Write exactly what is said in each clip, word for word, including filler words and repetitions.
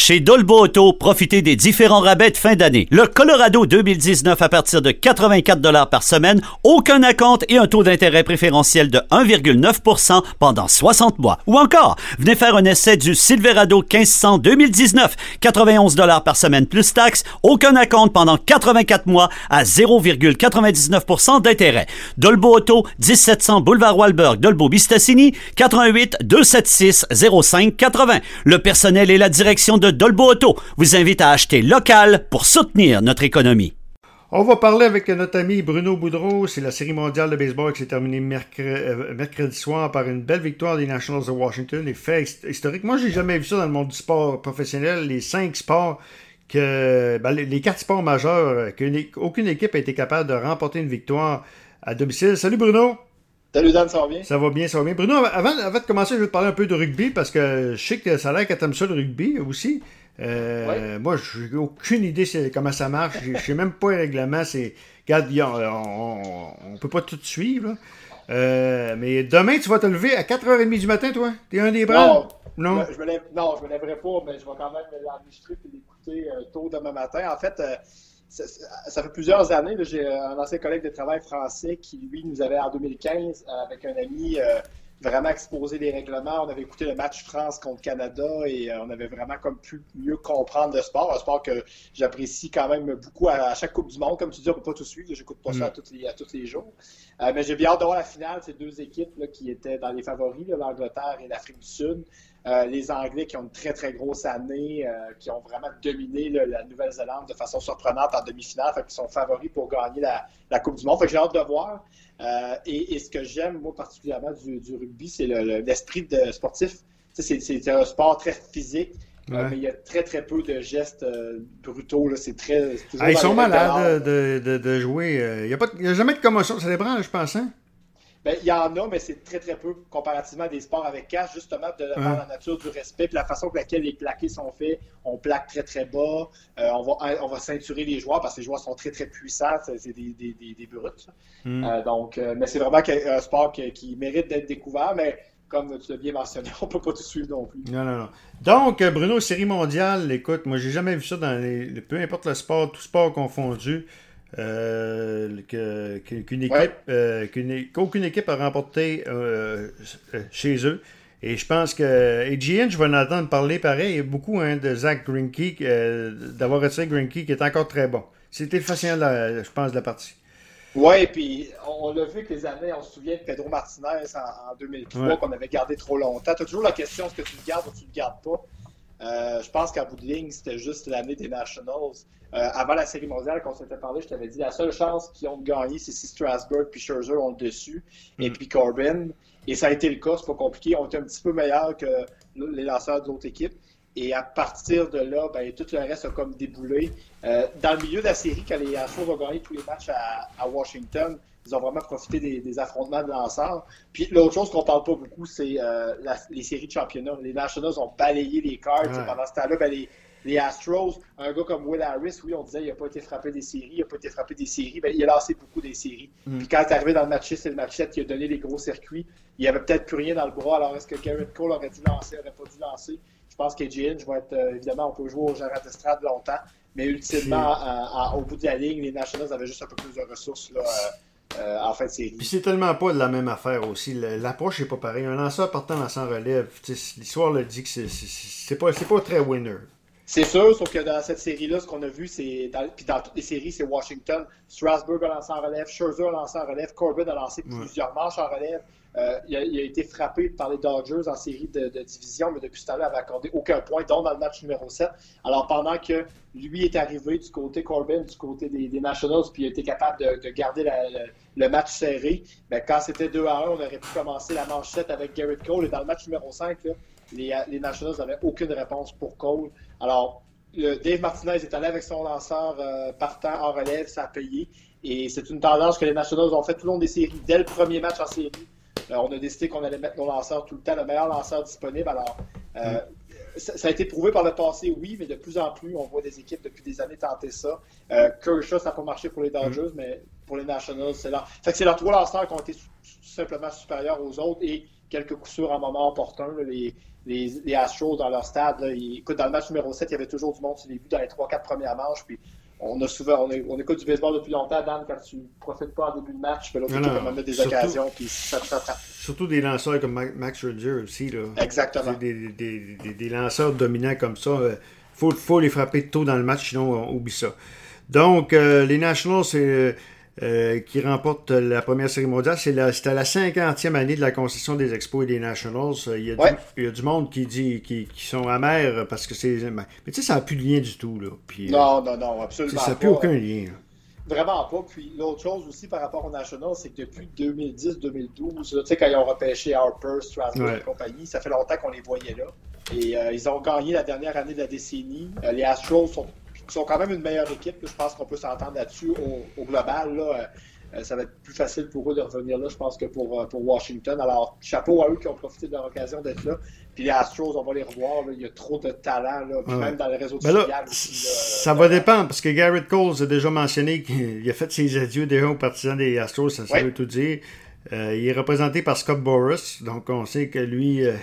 Chez Dolbo Auto, profitez des différents rabais de fin d'année. Le Colorado deux mille dix-neuf à partir de quatre-vingt-quatre dollars par semaine, aucun acompte et un taux d'intérêt préférentiel de un virgule neuf pour cent pendant soixante mois. Ou encore, venez faire un essai du Silverado quinze cents deux mille dix-neuf, quatre-vingt-onze dollars par semaine plus taxes, aucun acompte pendant quatre-vingt-quatre mois à zéro virgule quatre-vingt-dix-neuf pour cent d'intérêt. Dolbo Auto, dix-sept cents boulevard Walberg, Dolbeau-Mistassini, quatre un huit, deux sept six, zéro cinq quatre-vingts. Le personnel et la direction de Dolbo Auto vous invitent à acheter local pour soutenir notre économie. On va parler avec notre ami Bruno Boudreau. C'est la Série mondiale de baseball qui s'est terminée mercredi, euh, mercredi soir par une belle victoire des Nationals de Washington. Les faits historiques. Moi, j'ai jamais vu ça dans le monde du sport professionnel. Les cinq sports, que ben, les, les quatre sports majeurs, qu'aucune équipe a été capable de remporter une victoire à domicile. Salut Bruno! Salut Dan, ça va bien? Ça va bien, ça va bien. Bruno, avant, avant de commencer, je vais te parler un peu de rugby parce que je sais que ça a l'air que tu aimes ça le rugby aussi. Euh, ouais. Moi, je n'ai aucune idée comment ça marche. Je ne sais même pas les règlements. C'est... Regarde, on ne peut pas tout suivre. Euh, mais demain, tu vas te lever à quatre heures trente du matin, toi? T'es un des braves? Non, non? Je me lève, non, je me lèverai pas, mais je vais quand même l'enregistrer et l'écouter euh, tôt demain matin. En fait, euh, ça, ça fait plusieurs années. Là, j'ai un ancien collègue de travail français qui, lui, nous avait en deux mille quinze, avec un ami, euh, vraiment exposé les règlements. On avait écouté le match France contre Canada et euh, on avait vraiment comme pu mieux comprendre le sport. Un sport que j'apprécie quand même beaucoup à, à chaque Coupe du Monde. Comme tu dis, on ne peut pas tout suivre. J'écoute pas mm. ça à tous les, à tous les jours. Euh, mais j'ai bien hâte de voir la finale. Ces deux équipes là, qui étaient dans les favoris, là, l'Angleterre et l'Afrique du Sud. Euh, les Anglais qui ont une très, très grosse année, euh, qui ont vraiment dominé là, la Nouvelle-Zélande de façon surprenante en demi-finale, fait qu'ils sont favoris pour gagner la, la Coupe du Monde. Fait que j'ai hâte de voir. Euh, et, et ce que j'aime, moi, particulièrement du, du rugby, c'est le, le, l'esprit de sportif. C'est, c'est un sport très physique, ouais. euh, mais il y a très, très peu de gestes euh, brutaux. Là. C'est très, c'est toujours ah, ils sont malades de, de, de jouer. Il n'y a, a jamais de commotion cérébrale, je pense, hein? Ben, il y en a, mais c'est très, très peu comparativement à des sports avec cash, justement, de, de par la nature du respect, puis la façon avec laquelle les plaqués sont faits. On plaque très, très bas. Euh, on, va, on va ceinturer les joueurs parce que les joueurs sont très, très puissants. C'est, c'est des, des, des, des brutes. Mm. Euh, donc, euh, mais c'est vraiment un sport qui, qui mérite d'être découvert, mais comme tu l'as bien mentionné, on ne peut pas tout suivre non plus. Non, non, non. Donc, Bruno, série mondiale, écoute, moi, j'ai jamais vu ça dans les. Peu importe le sport, tout sport confondu. Euh, que, qu'une équipe, ouais. euh, qu'une, qu'aucune équipe a remporté euh, chez eux. Et je pense que A G N, je vais en entendre parler pareil. Il y a beaucoup hein, de Zach Greinke, euh, d'avoir retiré Greinke qui est encore très bon. C'était le fascinant, la, je pense, de la partie. Oui, puis on l'a vu que les années, on se souvient de Pedro Martinez en, en deux mille trois, ouais. qu'on avait gardé trop longtemps. Tu as toujours la question, est-ce que tu le gardes ou tu le gardes pas? Euh, je pense qu'à bout de ligne, c'était juste l'année des Nationals. Euh, avant la Série mondiale, quand on s'était parlé, je t'avais dit la seule chance qu'ils ont de gagner, c'est si Strasburg puis Scherzer ont le dessus, mm. et puis Corbin. Et ça a été le cas, c'est pas compliqué. On était un petit peu meilleurs que les lanceurs d'autres équipes. Et à partir de là, ben, tout le reste a comme déboulé. Euh, dans le milieu de la série, quand les Astros ont gagné tous les matchs à, à Washington, ils ont vraiment profité des, des affrontements de lanceurs. Puis l'autre chose qu'on parle pas beaucoup, c'est euh, la, les séries de championnat. Les Nationals ont balayé les Cards. Ouais. Pendant ce temps-là, ben, les, les Astros, un gars comme Will Harris, oui, on disait qu'il n'a pas été frappé des séries, il n'a pas été frappé des séries, ben, il a lancé beaucoup des séries. Mm. Puis quand il est arrivé dans le match six et le match sept, il a donné les gros circuits. Il n'y avait peut-être plus rien dans le bras. Alors est-ce que Garrett Cole aurait dû lancer, aurait pas dû lancer? Je pense qu'A G N, je vais être, euh, évidemment, on peut jouer au gérant d'estrade longtemps, mais ultimement, à, à, au bout de la ligne, les Nationals avaient juste un peu plus de ressources là, euh, euh, en fin de série. Puis c'est tellement pas de la même affaire aussi. L'approche n'est pas pareille. Un lanceur partant dans son relève, l'histoire le dit que c'est, c'est, c'est, pas, c'est pas très winner. C'est sûr, sauf que dans cette série-là, ce qu'on a vu, c'est dans, puis dans toutes les séries, c'est Washington. Strasburg a lancé en relève, Scherzer a lancé en relève, Corbin a lancé ouais. plusieurs manches en relève. Euh, il, a, il a été frappé par les Dodgers en série de, de division, mais depuis ce temps-là, il n'avait accordé aucun point, dont dans le match numéro sept. Alors, pendant que lui est arrivé du côté Corbin, du côté des, des Nationals, puis il a été capable de, de garder la, le, le match serré, bien, quand c'était deux à un, on aurait pu commencer la manche sept avec Garrett Cole. Et dans le match numéro cinq, là, les, les Nationals n'avaient aucune réponse pour Cole. Alors, le Dave Martinez est allé avec son lanceur euh, partant en relève, ça a payé. Et c'est une tendance que les Nationals ont fait tout le long des séries. Dès le premier match en série, euh, on a décidé qu'on allait mettre nos lanceurs tout le temps, le meilleur lanceur disponible. Alors, euh, mm. ça, ça a été prouvé par le passé, oui, mais de plus en plus, on voit des équipes depuis des années tenter ça. Euh, Kershaw, ça n'a pas marché pour les Dodgers, mm. mais pour les Nationals, c'est là. Fait que c'est leurs trois lanceurs qui ont été tout simplement supérieurs aux autres et quelques coups sûrs en moment opportun. Là, les, les, les Astros dans leur stade. Là, ils, écoute, dans le match numéro sept, il y avait toujours du monde sur les buts dans les trois quatre premières manches. Puis on a souvent, on, est, on écoute du baseball depuis longtemps, Dan, quand tu ne profites pas en début de match, l'autre équipe va mettre des surtout, occasions, puis ça te rattrape. Surtout des lanceurs comme Max Scherzer aussi. Là. Exactement. Des, des, des, des lanceurs dominants comme ça. Il faut, faut les frapper tôt dans le match, sinon on oublie ça. Donc, euh, les Nationals, c'est... Euh, qui remporte la première série mondiale. C'est la, c'était la cinquantième année de la concession des Expos et des Nationals. Il y a, ouais. du, il y a du monde qui dit qui, qui sont amers parce que c'est... Mais tu sais, ça n'a plus de lien du tout. Là. Puis, non, non, non, absolument pas. Ça n'a plus aucun lien. Là. Vraiment pas. Puis l'autre chose aussi par rapport aux Nationals, c'est que depuis deux mille dix deux mille douze, tu sais, quand ils ont repêché Harper, Strasburg ouais. et compagnie, ça fait longtemps qu'on les voyait là. Et euh, ils ont gagné la dernière année de la décennie. Euh, les Astros sont Ils sont quand même une meilleure équipe. Là. Je pense qu'on peut s'entendre là-dessus au, au global. Là. Euh, ça va être plus facile pour eux de revenir là, je pense, que pour, pour Washington. Alors, chapeau à eux qui ont profité de leur occasion d'être là. Puis les Astros, on va les revoir. Là. Il y a trop de talent, là. Puis ouais. même dans les réseaux sociaux. Ça va dépendre, parce que Garrett Cole a déjà mentionné qu'il a fait ses adieux déjà aux partisans des Astros, ça, ça ouais. veut tout dire. Euh, il est représenté par Scott Boras, donc on sait que lui... Euh,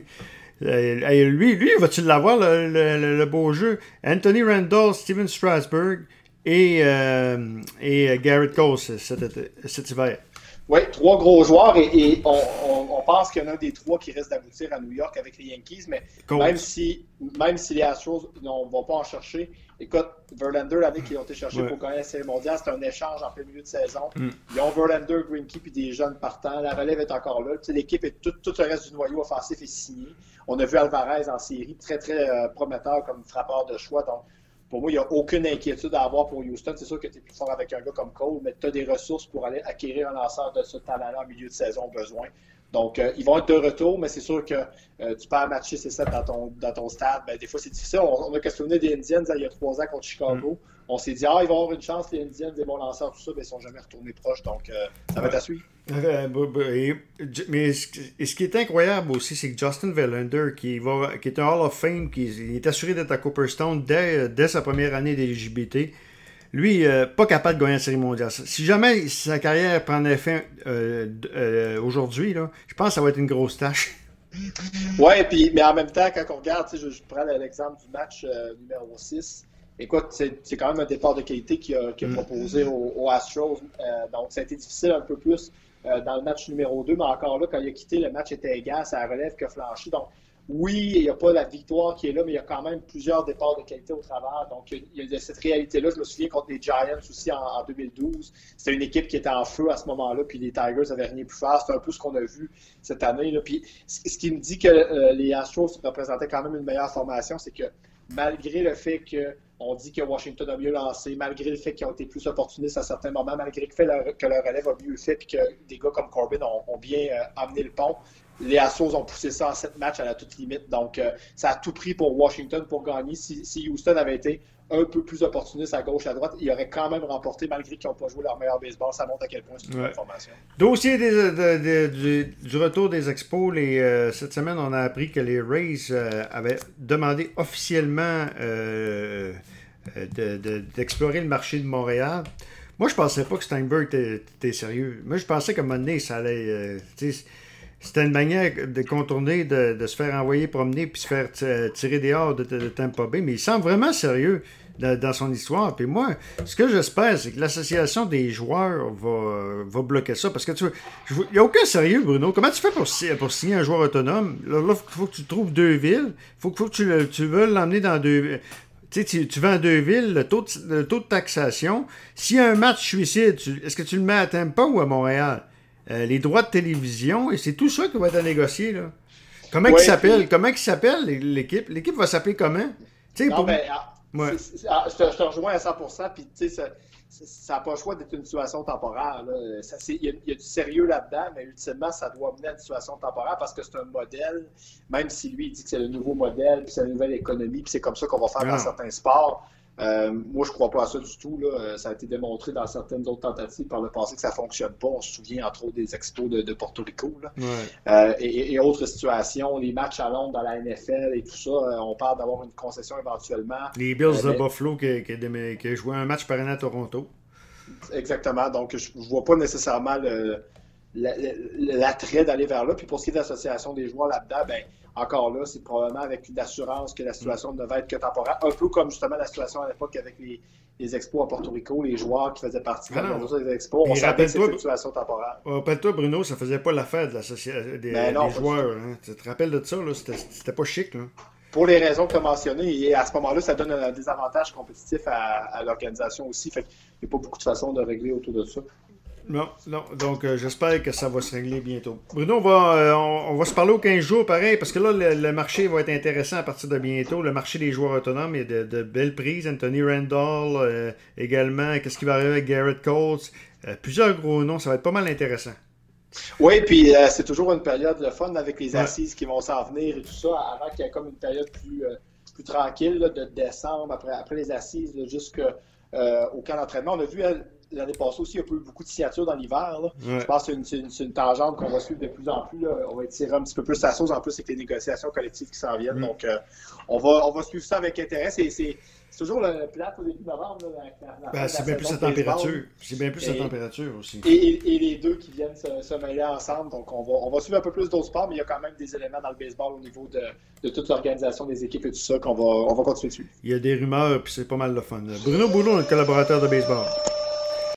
Euh, lui, lui, vas-tu l'avoir, le, le, le beau jeu? Anthony Randall, Steven Strasburg et, euh, et Garrett Cole cet, cet hiver. Oui, trois gros joueurs et, et on, on, on pense qu'il y en a un des trois qui reste d'aboutir à New York avec les Yankees, mais Cole. même si, même si les Astros ne vont pas en chercher, écoute, Verlander, l'année qu'ils ont été chercher ouais. pour gagner la Série mondiale, c'est un échange en plein milieu de saison. Mm. Ils ont Verlander, Greinke puis des jeunes partants. La relève est encore là. Tu sais, l'équipe et tout, tout le reste du noyau offensif est signé. On a vu Alvarez en série, très, très euh, prometteur comme frappeur de choix. Donc, pour moi, il n'y a aucune inquiétude à avoir pour Houston. C'est sûr que tu es plus fort avec un gars comme Cole, mais tu as des ressources pour aller acquérir un lanceur de ce talent-là en milieu de saison au besoin. Donc, euh, ils vont être de retour, mais c'est sûr que euh, tu perds matcher ces sept dans ton, dans ton stade. Ben, des fois, c'est difficile. On, on a questionné des Indians il y a trois ans contre Chicago. Mm. On s'est dit, ah, ils vont avoir une chance, les Indians, des bons lanceurs, tout ça, mais ils ne sont jamais retournés proches. Donc, euh, ça va être à suivre. Euh, mais ce qui est incroyable aussi, c'est que Justin Verlander, qui, va, qui est un Hall of Fame, qui est assuré d'être à Cooperstown dès, dès sa première année d'éligibilité, lui, euh, pas capable de gagner la Série mondiale. Si jamais sa carrière prenait fin euh, euh, aujourd'hui, là, je pense que ça va être une grosse tâche. Oui, mais en même temps, quand on regarde, je, je prends l'exemple du match euh, numéro six. Écoute, c'est, c'est quand même un départ de qualité qu'il a, qu'il a proposé aux, aux Astros. Euh, donc, ça a été difficile un peu plus euh, dans le match numéro deux, mais encore là, quand il a quitté, le match était égal, ça relève que flanchi. Donc, oui, il n'y a pas la victoire qui est là, mais il y a quand même plusieurs départs de qualité au travers. Donc, il y a cette réalité-là. Je me souviens contre les Giants aussi en, en deux mille douze. C'était une équipe qui était en feu à ce moment-là, puis les Tigers n'avaient rien pu faire. C'est un peu ce qu'on a vu cette année, là. Puis, ce qui me dit que euh, les Astros représentaient quand même une meilleure formation, c'est que malgré le fait qu'on dit que Washington a mieux lancé, malgré le fait qu'ils ont été plus opportunistes à certains moments, malgré le fait que leur relève a mieux fait et que des gars comme Corbin ont, ont bien euh, amené le pont, les Astros ont poussé ça en sept matchs à la toute limite. Donc, euh, ça a tout pris pour Washington pour gagner. Si, si Houston avait été un peu plus opportuniste à gauche, à droite, ils auraient quand même remporté malgré qu'ils n'ont pas joué leur meilleur baseball. Ça montre à quel point c'est une ouais. bonne formation. Dossier des, de, de, de, du retour des Expos. Les, euh, cette semaine, on a appris que les Rays euh, avaient demandé officiellement euh, de, de, d'explorer le marché de Montréal. Moi, je pensais pas que Steinberg était, était sérieux. Moi, je pensais qu'à un moment donné, ça allait... Euh, c'était une manière de contourner, de, de se faire envoyer promener puis se faire t- tirer dehors de, de, de Tampa Bay. Mais il semble vraiment sérieux de, dans son histoire. Puis moi, ce que j'espère, c'est que l'association des joueurs va, va bloquer ça. Parce que tu il n'y a aucun sérieux, Bruno. Comment tu fais pour, pour signer un joueur autonome? Là, il faut que tu trouves deux villes. Il faut, faut que tu, tu veux l'emmener dans deux... Tu sais, tu, tu vends deux villes, le taux de, le taux de taxation. S'il y a un match suicide, tu, est-ce que tu le mets à Tampa ou à Montréal? Euh, les droits de télévision, et c'est tout ça qui va être à négocier, là. Comment ouais, il s'appelle? Puis... Comment il s'appelle, l'équipe? L'équipe va s'appeler comment? T'sais, non, pour... mais ah, ouais. c'est, c'est, ah, je, te, je te rejoins à cent pour cent, puis tu sais, ça n'a pas le choix d'être une situation temporaire. Il y, y a du sérieux là-dedans, mais ultimement, ça doit mener à une situation temporaire parce que c'est un modèle, même si lui, il dit que c'est le nouveau modèle, puis c'est la nouvelle économie, puis c'est comme ça qu'on va faire non. dans certains sports. Euh, moi, je ne crois pas à ça du tout. Là. Ça a été démontré dans certaines autres tentatives par le passé que ça ne fonctionne pas. On se souvient, entre autres, des expos de, de Porto Rico. Là. Ouais. Euh, et, et autres situations, les matchs à Londres dans la N F L et tout ça, on parle d'avoir une concession éventuellement. Les Bills euh, de mais... Buffalo qui, qui, qui, qui a joué un match par an à Toronto. Exactement. Donc, je ne vois pas nécessairement le, l'attrait d'aller vers là. Puis pour ce qui est de l'association des joueurs là-dedans, ben, encore là, c'est probablement avec une assurance que la situation ne va être que temporaire. Un peu comme justement la situation à l'époque avec les, les expos à Porto Rico, les joueurs qui faisaient partie de ah des expos. On savait que c'était une situation temporaire. Rappelle-toi, Bruno, ça faisait pas l'affaire de la société des, ben non, des joueurs. Hein. Tu te rappelles de ça? Là? C'était, c'était pas chic. Là. Pour les raisons que tu as mentionnées, et à ce moment-là, ça donne un désavantage compétitif à, à l'organisation aussi. Fait qu'il n'y a pas beaucoup de façons de régler autour de ça. Non, non. Donc, euh, j'espère que ça va se régler bientôt. Bruno, on va, euh, on, on va se parler aux quinze jours, pareil, parce que là, le, le marché va être intéressant à partir de bientôt. Le marché des joueurs autonomes, il y a de, de belles prises. Anthony Randall, euh, également. Qu'est-ce qui va arriver avec Garrett Cole? Euh, plusieurs gros noms. Ça va être pas mal intéressant. Oui, puis euh, c'est toujours une période de fun avec les assises ouais. qui vont s'en venir et tout ça, avant qu'il y ait comme une période plus, euh, plus tranquille là, de décembre, après, après les assises, jusqu'au euh, camp d'entraînement. On a vu l'année passée aussi, il y a eu beaucoup de signatures dans l'hiver. Ouais. Je pense que c'est une, c'est une, c'est une tangente qu'on va suivre de plus en plus. Là. On va étirer un petit peu plus la sauce, en plus avec les négociations collectives qui s'en viennent. Mm. Donc, euh, on, va, on va suivre ça avec intérêt. C'est, c'est, c'est toujours le plate au début novembre. Là, la, la, ben, c'est bien plus la température. C'est bien plus et, la température aussi. Et, et, et les deux qui viennent se, se mêler ensemble. Donc, on va, on va suivre un peu plus d'autres sports, mais il y a quand même des éléments dans le baseball au niveau de, de toute l'organisation des équipes et tout ça qu'on va, on va continuer dessus. Il y a des rumeurs, puis c'est pas mal le fun. Bruno Boulot, notre collaborateur de baseball.